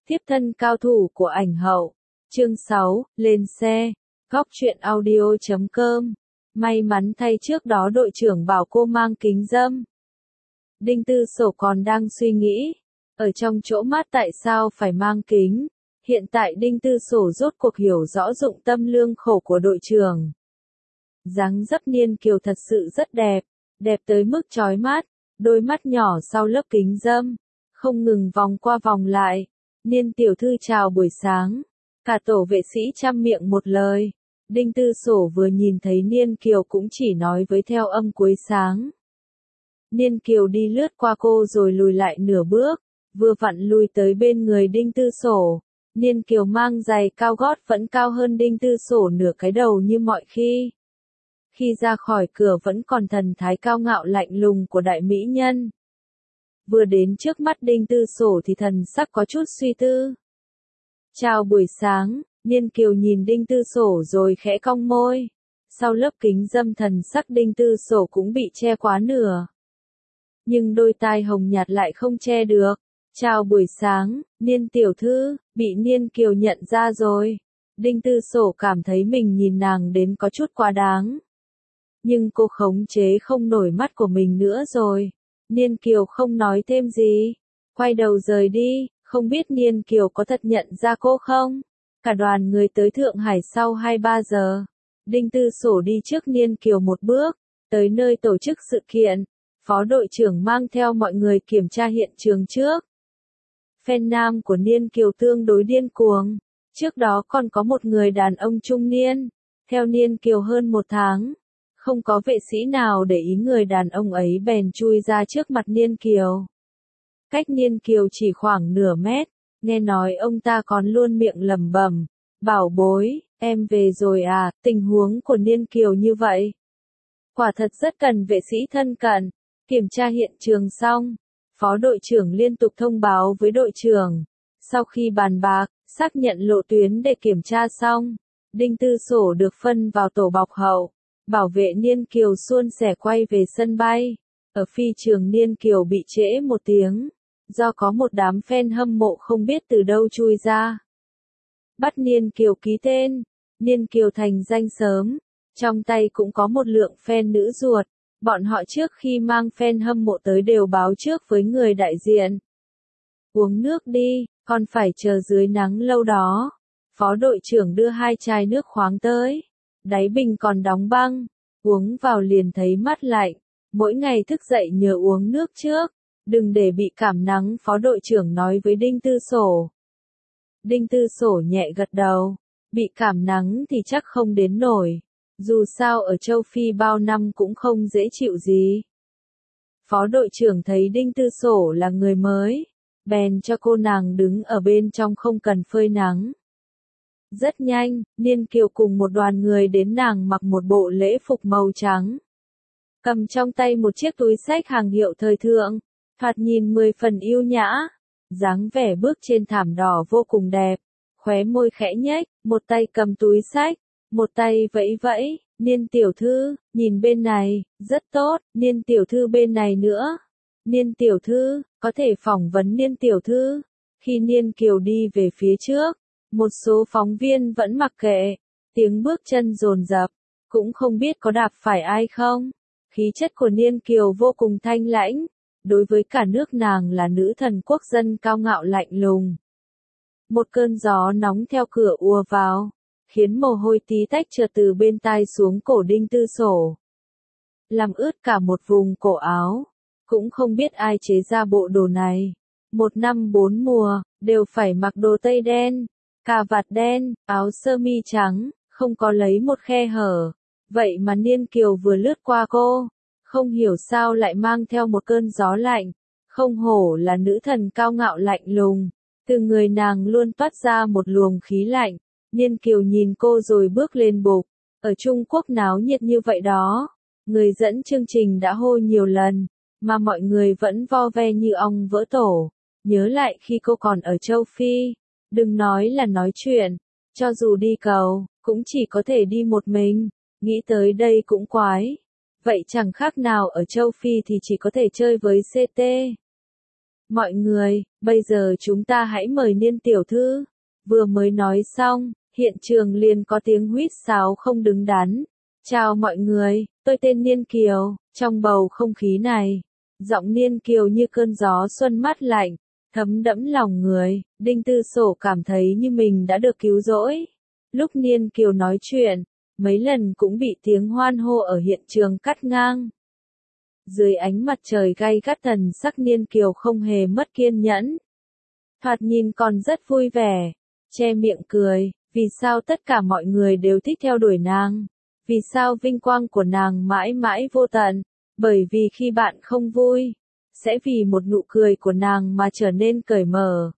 Tiếp thân cao thủ của ảnh hậu. Chương 6, lên xe. Góc truyện audio.com. May mắn thay trước đó đội trưởng bảo cô mang kính râm. Đinh Tư Sổ còn đang suy nghĩ, ở trong chỗ mát tại sao phải mang kính. Hiện tại Đinh Tư Sổ rốt cuộc hiểu rõ dụng tâm lương khổ của đội trưởng. Dáng dấp Niên Kiều thật sự rất đẹp, đẹp tới mức chói mắt, đôi mắt nhỏ sau lớp kính râm, không ngừng vòng qua vòng lại. Niên tiểu thư chào buổi sáng. Cả tổ vệ sĩ chăm miệng một lời. Đinh Tư Sổ vừa nhìn thấy Niên Kiều cũng chỉ nói với theo âm cuối sáng. Niên Kiều đi lướt qua cô rồi lùi lại nửa bước, vừa vặn lùi tới bên người Đinh Tư Sổ. Niên Kiều mang giày cao gót vẫn cao hơn Đinh Tư Sổ nửa cái đầu như mọi khi. Khi ra khỏi cửa vẫn còn thần thái cao ngạo lạnh lùng của đại mỹ nhân. Vừa đến trước mắt Đinh Tư Sổ thì thần sắc có chút suy tư. Chào buổi sáng, Niên Kiều nhìn Đinh Tư Sổ rồi khẽ cong môi. Sau lớp kính râm thần sắc Đinh Tư Sổ cũng bị che quá nửa. Nhưng đôi tai hồng nhạt lại không che được. Chào buổi sáng, Niên tiểu thư, bị Niên Kiều nhận ra rồi. Đinh Tư Sổ cảm thấy mình nhìn nàng đến có chút quá đáng. Nhưng cô khống chế không nổi mắt của mình nữa rồi. Niên Kiều không nói thêm gì. Quay đầu rời đi, không biết Niên Kiều có thật nhận ra cô không? Cả đoàn người tới Thượng Hải sau 2-3 giờ. Đinh Tư Sổ đi trước Niên Kiều một bước, tới nơi tổ chức sự kiện. Phó đội trưởng mang theo mọi người kiểm tra hiện trường trước. Fan nam của Niên Kiều tương đối điên cuồng. Trước đó còn có một người đàn ông trung niên, theo Niên Kiều hơn 1 tháng. Không có vệ sĩ nào để ý người đàn ông ấy bèn chui ra trước mặt Niên Kiều. Cách Niên Kiều chỉ khoảng nửa mét, nghe nói ông ta còn luôn miệng lẩm bẩm, bảo bối, em về rồi à, tình huống của Niên Kiều như vậy. Quả thật rất cần vệ sĩ thân cận. Kiểm tra hiện trường xong, phó đội trưởng liên tục thông báo với đội trưởng. Sau khi bàn bạc, xác nhận lộ tuyến để kiểm tra xong, Đinh Tư Sổ được phân vào tổ bọc hậu. Bảo vệ Niên Kiều suôn sẻ quay về sân bay. Ở phi trường Niên Kiều bị trễ 1 tiếng, do có một đám fan hâm mộ không biết từ đâu chui ra. Bắt Niên Kiều ký tên, Niên Kiều thành danh sớm, trong tay cũng có một lượng fan nữ ruột. Bọn họ trước khi mang fan hâm mộ tới đều báo trước với người đại diện. Uống nước đi, còn phải chờ dưới nắng lâu đó. Phó đội trưởng đưa 2 chai nước khoáng tới. Đáy bình còn đóng băng, uống vào liền thấy mát lạnh. Mỗi ngày thức dậy nhớ uống nước trước, đừng để bị cảm nắng, phó đội trưởng nói với Đinh Tư Sổ. Đinh Tư Sổ nhẹ gật đầu, bị cảm nắng thì chắc không đến nổi. Dù sao ở châu Phi bao năm cũng không dễ chịu gì. Phó đội trưởng thấy Đinh Tư Sổ là người mới, bèn cho cô nàng đứng ở bên trong không cần phơi nắng. Rất nhanh, Niên Kiều cùng một đoàn người đến, nàng mặc một bộ lễ phục màu trắng. Cầm trong tay một chiếc túi xách hàng hiệu thời thượng, thoạt nhìn 10 phần yêu nhã. Dáng vẻ bước trên thảm đỏ vô cùng đẹp, khóe môi khẽ nhếch, một tay cầm túi xách, một tay vẫy vẫy, Niên tiểu thư, nhìn bên này, rất tốt, Niên tiểu thư bên này nữa. Niên tiểu thư, có thể phỏng vấn Niên tiểu thư. Khi Niên Kiều đi về phía trước, một số phóng viên vẫn mặc kệ, tiếng bước chân dồn dập, cũng không biết có đạp phải ai không. Khí chất của Niên Kiều vô cùng thanh lãnh, đối với cả nước nàng là nữ thần quốc dân cao ngạo lạnh lùng. Một cơn gió nóng theo cửa ùa vào, khiến mồ hôi tí tách trượt từ bên tai xuống cổ Đinh Tư Sổ, làm ướt cả một vùng cổ áo. Cũng không biết ai chế ra bộ đồ này. 1 năm 4 mùa, đều phải mặc đồ tây đen, cà vạt đen, áo sơ mi trắng, không có lấy một khe hở. Vậy mà Niên Kiều vừa lướt qua cô, không hiểu sao lại mang theo một cơn gió lạnh. Không hổ là nữ thần cao ngạo lạnh lùng, từ người nàng luôn toát ra một luồng khí lạnh. Niên Kiều nhìn cô rồi bước lên bục. Ở Trung Quốc náo nhiệt như vậy đó, người dẫn chương trình đã hô nhiều lần, mà mọi người vẫn vo ve như ong vỡ tổ. Nhớ lại khi cô còn ở châu Phi, đừng nói là nói chuyện, cho dù đi cầu, cũng chỉ có thể đi một mình. Nghĩ tới đây cũng quái. Vậy chẳng khác nào ở châu Phi thì chỉ có thể chơi với CT. Mọi người, bây giờ chúng ta hãy mời Niên tiểu thư. Vừa mới nói xong, hiện trường liền có tiếng huýt sáo không đứng đắn. Chào mọi người, tôi tên Niên Kiều. Trong bầu không khí này, giọng Niên Kiều như cơn gió xuân mát lạnh, thấm đẫm lòng người. Đinh Tư Sổ cảm thấy như mình đã được cứu rỗi. Lúc Niên Kiều nói chuyện, mấy lần cũng bị tiếng hoan hô ở hiện trường cắt ngang. Dưới ánh mặt trời gay gắt, thần sắc Niên Kiều không hề mất kiên nhẫn. Thoạt nhìn còn rất vui vẻ, che miệng cười. Vì sao tất cả mọi người đều thích theo đuổi nàng? Vì sao vinh quang của nàng mãi mãi vô tận? Bởi vì khi bạn không vui, sẽ vì một nụ cười của nàng mà trở nên cởi mở.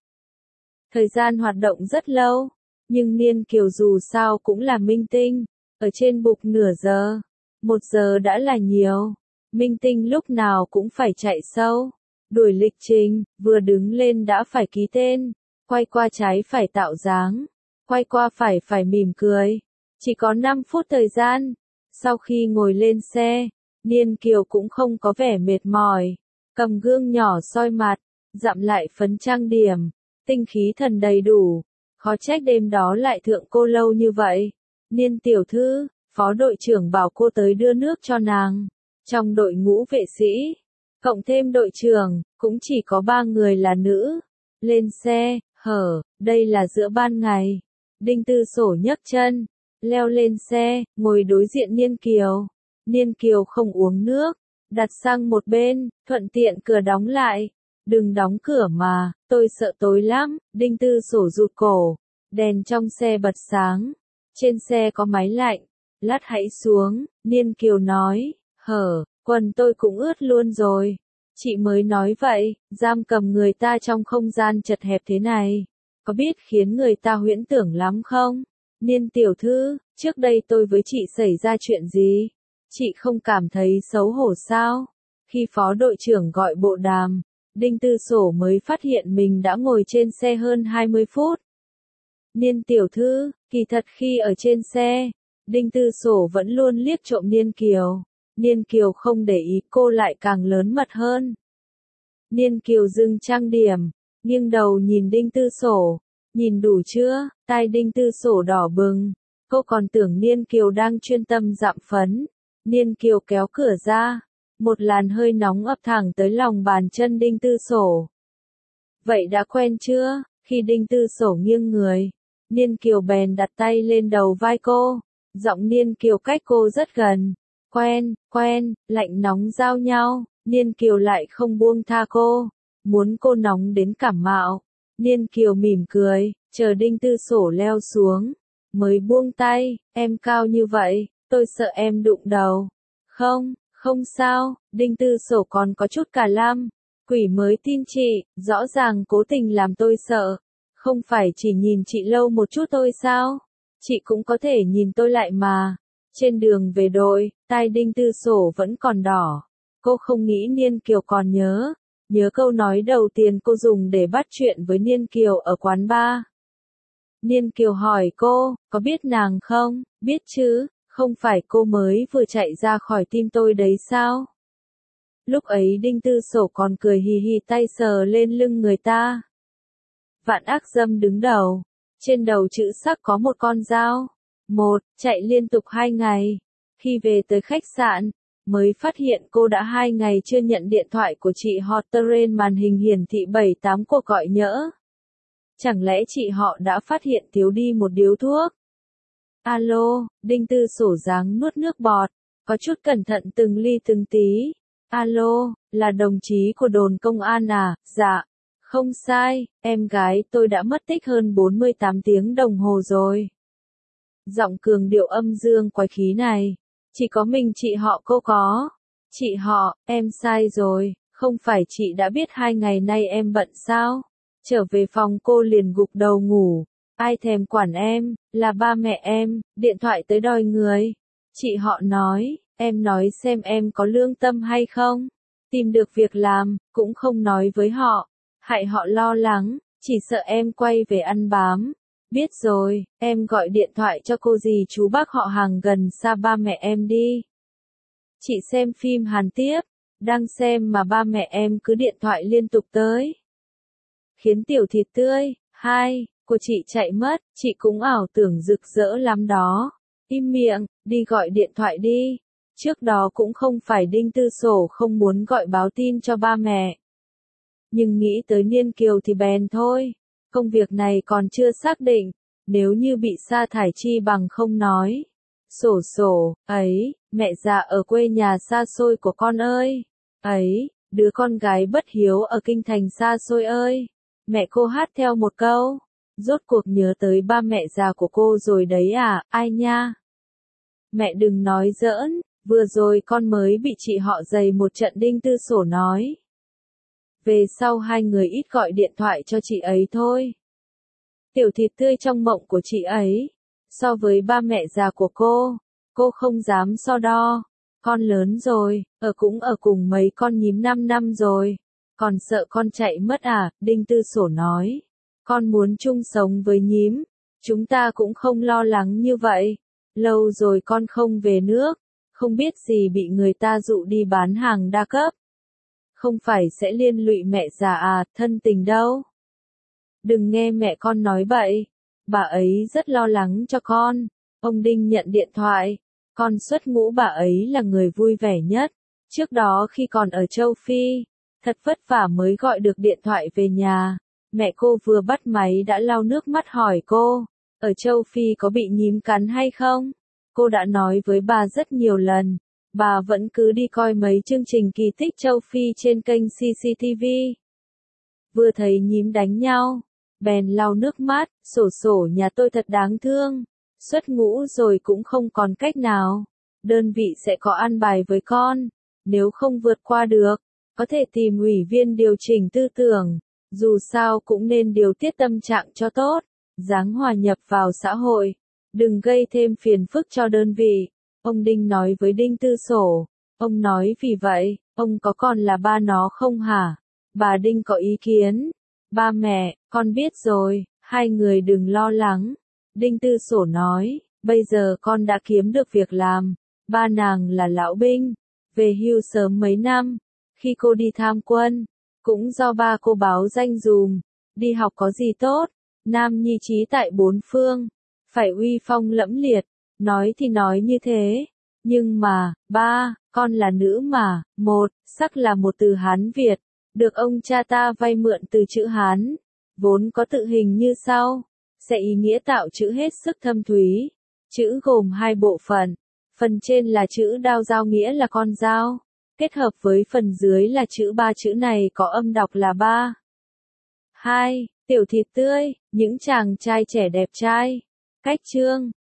Thời gian hoạt động rất lâu, nhưng Niên Kiều dù sao cũng là minh tinh, ở trên bục nửa giờ, 1 giờ đã là nhiều. Minh tinh lúc nào cũng phải chạy sâu, đuổi lịch trình, vừa đứng lên đã phải ký tên, quay qua trái phải tạo dáng, quay qua phải mỉm cười. Chỉ có 5 phút thời gian, sau khi ngồi lên xe, Niên Kiều cũng không có vẻ mệt mỏi, cầm gương nhỏ soi mặt, dặm lại phấn trang điểm, tinh khí thần đầy đủ, khó trách đêm đó lại thượng cô lâu như vậy. Niên tiểu thư, phó đội trưởng bảo cô tới đưa nước cho nàng. Trong đội ngũ vệ sĩ, cộng thêm đội trưởng, cũng chỉ có 3 người là nữ. Lên xe, đây là giữa ban ngày. Đinh Tư Sổ nhấc chân, leo lên xe, ngồi đối diện Niên Kiều. Niên Kiều không uống nước, đặt sang một bên, thuận tiện cửa đóng lại. Đừng đóng cửa mà, tôi sợ tối lắm. Đinh Tư Sổ rụt cổ, đèn trong xe bật sáng. Trên xe có máy lạnh, lát hãy xuống. Niên Kiều nói, quần tôi cũng ướt luôn rồi. Chị mới nói vậy, giam cầm người ta trong không gian chật hẹp thế này, có biết khiến người ta huyễn tưởng lắm không? Niên tiểu thư, trước đây tôi với chị xảy ra chuyện gì? Chị không cảm thấy xấu hổ sao? Khi phó đội trưởng gọi bộ đàm, Đinh Tư Sổ mới phát hiện mình đã ngồi trên xe hơn 20 phút. Niên tiểu thư, kỳ thật khi ở trên xe, Đinh Tư Sổ vẫn luôn liếc trộm Niên Kiều. Niên Kiều không để ý, cô lại càng lớn mật hơn. Niên Kiều dừng trang điểm, nghiêng đầu nhìn Đinh Tư Sổ. Nhìn đủ chưa? Tai Đinh Tư Sổ đỏ bừng. Cô còn tưởng Niên Kiều đang chuyên tâm dặm phấn. Niên Kiều kéo cửa ra. Một làn hơi nóng ập thẳng tới lòng bàn chân Đinh Tư Sổ. Vậy đã quen chưa? Khi Đinh Tư Sổ nghiêng người, Niên Kiều bèn đặt tay lên đầu vai cô. Giọng Niên Kiều cách cô rất gần. Quen, lạnh nóng giao nhau. Niên Kiều lại không buông tha cô, muốn cô nóng đến cảm mạo. Niên Kiều mỉm cười, chờ Đinh Tư Sổ leo xuống, mới buông tay. Em cao như vậy, tôi sợ em đụng đầu. Không sao. Đinh Tư Sổ còn có chút cả lăm. Quỷ mới tin chị, rõ ràng cố tình làm tôi sợ. Không phải chỉ nhìn chị lâu một chút thôi sao? Chị cũng có thể nhìn tôi lại mà. Trên đường về đội, tai Đinh Tư Sổ vẫn còn đỏ. Cô không nghĩ Niên Kiều còn nhớ câu nói đầu tiên cô dùng để bắt chuyện với Niên Kiều ở quán bar. Niên Kiều hỏi cô, có biết nàng không? Biết chứ, không phải cô mới vừa chạy ra khỏi tim tôi đấy sao? Lúc ấy Đinh Tư Sổ còn cười hì hì, tay sờ lên lưng người ta. Vạn ác dâm đứng đầu, trên đầu chữ sắc có một con dao. Chạy liên tục 2 ngày. Khi về tới khách sạn, mới phát hiện cô đã 2 ngày chưa nhận điện thoại của chị họ. Trên màn hình hiển thị 7-8 cuộc gọi nhỡ. Chẳng lẽ chị họ đã phát hiện thiếu đi một điếu thuốc? Alo, Đinh Tư Sổ dáng nuốt nước bọt, có chút cẩn thận từng ly từng tí. Alo, là đồng chí của đồn công an à? Dạ, không sai, em gái tôi đã mất tích hơn 48 tiếng đồng hồ rồi. Giọng cường điệu âm dương quái khí này, chỉ có mình chị họ cô có. Chị họ, em sai rồi, không phải chị đã biết 2 ngày nay em bận sao? Trở về phòng cô liền gục đầu ngủ. Ai thèm quản em, là ba mẹ em, điện thoại tới đòi người. Chị họ nói, em nói xem em có lương tâm hay không? Tìm được việc làm, cũng không nói với họ. Hại họ lo lắng, chỉ sợ em quay về ăn bám. Biết rồi, em gọi điện thoại cho cô dì chú bác họ hàng gần xa ba mẹ em đi. Chị xem phim Hàn tiếp, Đang xem mà ba mẹ em cứ điện thoại liên tục tới. Khiến tiểu thịt tươi, của chị chạy mất, chị cũng ảo tưởng rực rỡ lắm đó. Im miệng, đi gọi điện thoại đi. Trước đó cũng không phải Đinh Tư Sổ không muốn gọi báo tin cho ba mẹ. Nhưng nghĩ tới Niên Kiều thì bèn thôi. Công việc này còn chưa xác định, nếu như bị sa thải chi bằng không nói. Sổ, ấy, mẹ già ở quê nhà xa xôi của con ơi. Ấy, đứa con gái bất hiếu ở kinh thành xa xôi ơi. Mẹ cô hát theo một câu. Rốt cuộc nhớ tới ba mẹ già của cô rồi đấy à, ai nha? Mẹ đừng nói giỡn, vừa rồi con mới bị chị họ giày một trận. Đinh Tư Sổ nói. Về sau hai người ít gọi điện thoại cho chị ấy thôi. Tiểu thịt tươi trong mộng của chị ấy. So với ba mẹ già của cô không dám so đo. Con lớn rồi, cũng ở cùng mấy con nhím 5 năm rồi. Còn sợ con chạy mất à, Đinh Tư Sổ nói. Con muốn chung sống với nhím. Chúng ta cũng không lo lắng như vậy. Lâu rồi con không về nước. Không biết gì bị người ta dụ đi bán hàng đa cấp. Không phải sẽ liên lụy mẹ già à, thân tình đâu. Đừng nghe mẹ con nói bậy. Bà ấy rất lo lắng cho con. Ông Đinh nhận điện thoại. Con xuất ngũ bà ấy là người vui vẻ nhất. Trước đó khi còn ở châu Phi, thật vất vả mới gọi được điện thoại về nhà. Mẹ cô vừa bắt máy đã lau nước mắt hỏi cô, ở châu Phi có bị nhím cắn hay không? Cô đã nói với bà rất nhiều lần. Bà vẫn cứ đi coi mấy chương trình kỳ tích châu Phi trên kênh CCTV. Vừa thấy nhím đánh nhau, bèn lau nước mắt, sổ nhà tôi thật đáng thương. Xuất ngũ rồi cũng không còn cách nào. Đơn vị sẽ có an bài với con. Nếu không vượt qua được, có thể tìm ủy viên điều chỉnh tư tưởng. Dù sao cũng nên điều tiết tâm trạng cho tốt. Ráng hòa nhập vào xã hội. Đừng gây thêm phiền phức cho đơn vị. Ông Đinh nói với Đinh Tư Sổ. Ông nói vì vậy, ông có còn là ba nó không hả? Bà Đinh có ý kiến. Ba mẹ, con biết rồi, hai người đừng lo lắng. Đinh Tư Sổ nói, bây giờ con đã kiếm được việc làm. Ba nàng là lão binh, về hưu sớm mấy năm. Khi cô đi tham quân, cũng do ba cô báo danh dùm. Đi học có gì tốt, nam nhi trí tại bốn phương, phải uy phong lẫm liệt. Nói thì nói như thế, nhưng mà, ba, con là nữ mà. Một, sắc là một từ Hán Việt, được ông cha ta vay mượn từ chữ Hán, vốn có tự hình như sau. Sẽ ý nghĩa tạo chữ hết sức thâm thúy. Chữ gồm hai bộ phận. Phần trên là chữ đao, dao nghĩa là con dao. Kết hợp với phần dưới là chữ ba. Chữ này có âm đọc là ba. 2. Tiểu thịt tươi, những chàng trai trẻ đẹp trai. Cách chương